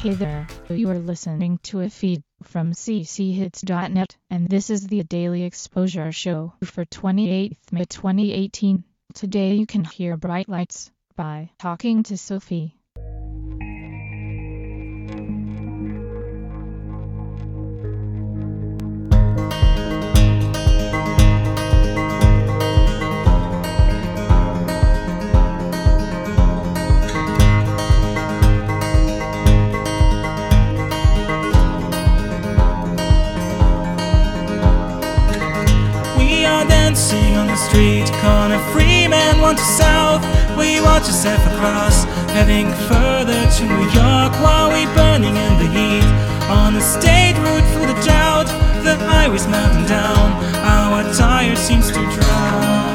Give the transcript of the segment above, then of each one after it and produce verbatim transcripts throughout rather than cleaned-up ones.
Hey there, you are listening to a feed from c c hits dot net, and this is the Daily Exposure Show for twenty-eighth of May twenty eighteen. Today you can hear Bright Lights by Talking to Sophie. Dancing on the street corner, Freeman one to South. We watch ourselves across, heading further to New York, while we burning in the heat. On the state route through the drought, the highway's melting down. Our tire seems to drown.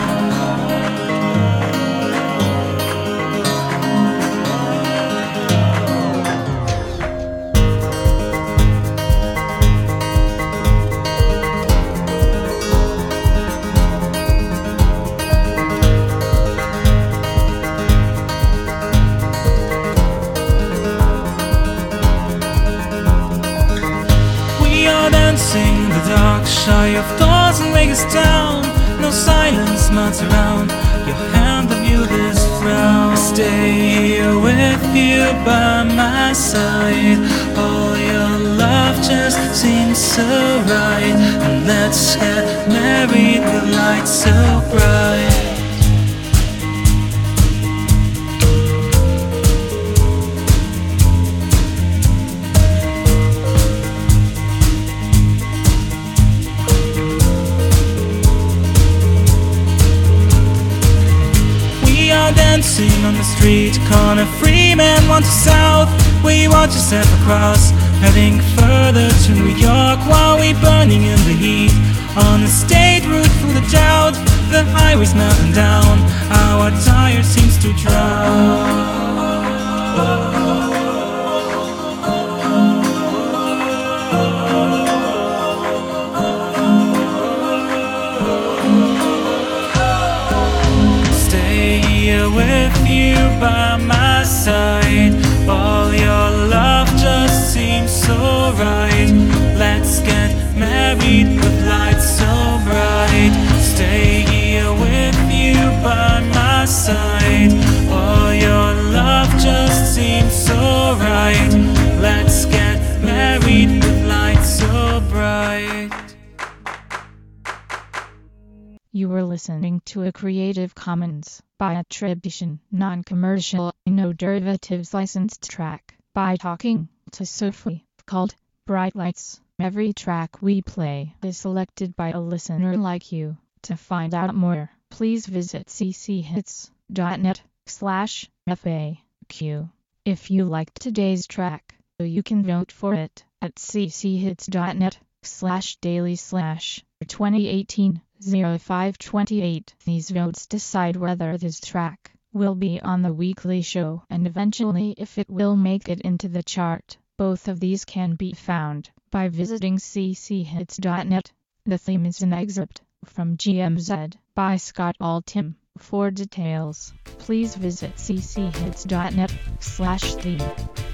Dancing in the dark, shy of doors and Vegas town. No silence melts around your hand of you this frown. Stay here with you by my side. All your love just seems so right. And let's get married with lights so bright. Dancing on the street corner, Freeman one to South. We watch ourselves across, heading further to New York, while we burning in the heat. On the state route through the drought, the highway's melting down. Our tire seems to drown. With you by my side, all your love just seems so right. Let's get married with lights so bright. Stay here with you by my side. All your love just seems so right. Let's get married with lights so bright. You were listening to a Creative Commons by attribution, non-commercial, no derivatives licensed track by Talking to Sophie, called Bright Lights. Every track we play is selected by a listener like you. To find out more, please visit c c hits dot net slash F A Q. If you liked today's track, you can vote for it at c c hits dot net slash daily slash twenty eighteen oh five twenty-eight. These votes decide whether this track will be on the weekly show and eventually if it will make it into the chart. Both of these can be found by visiting c c hits dot net. The theme is an excerpt from G M Z by Scott Altham. For details, please visit c c hits dot net slash theme.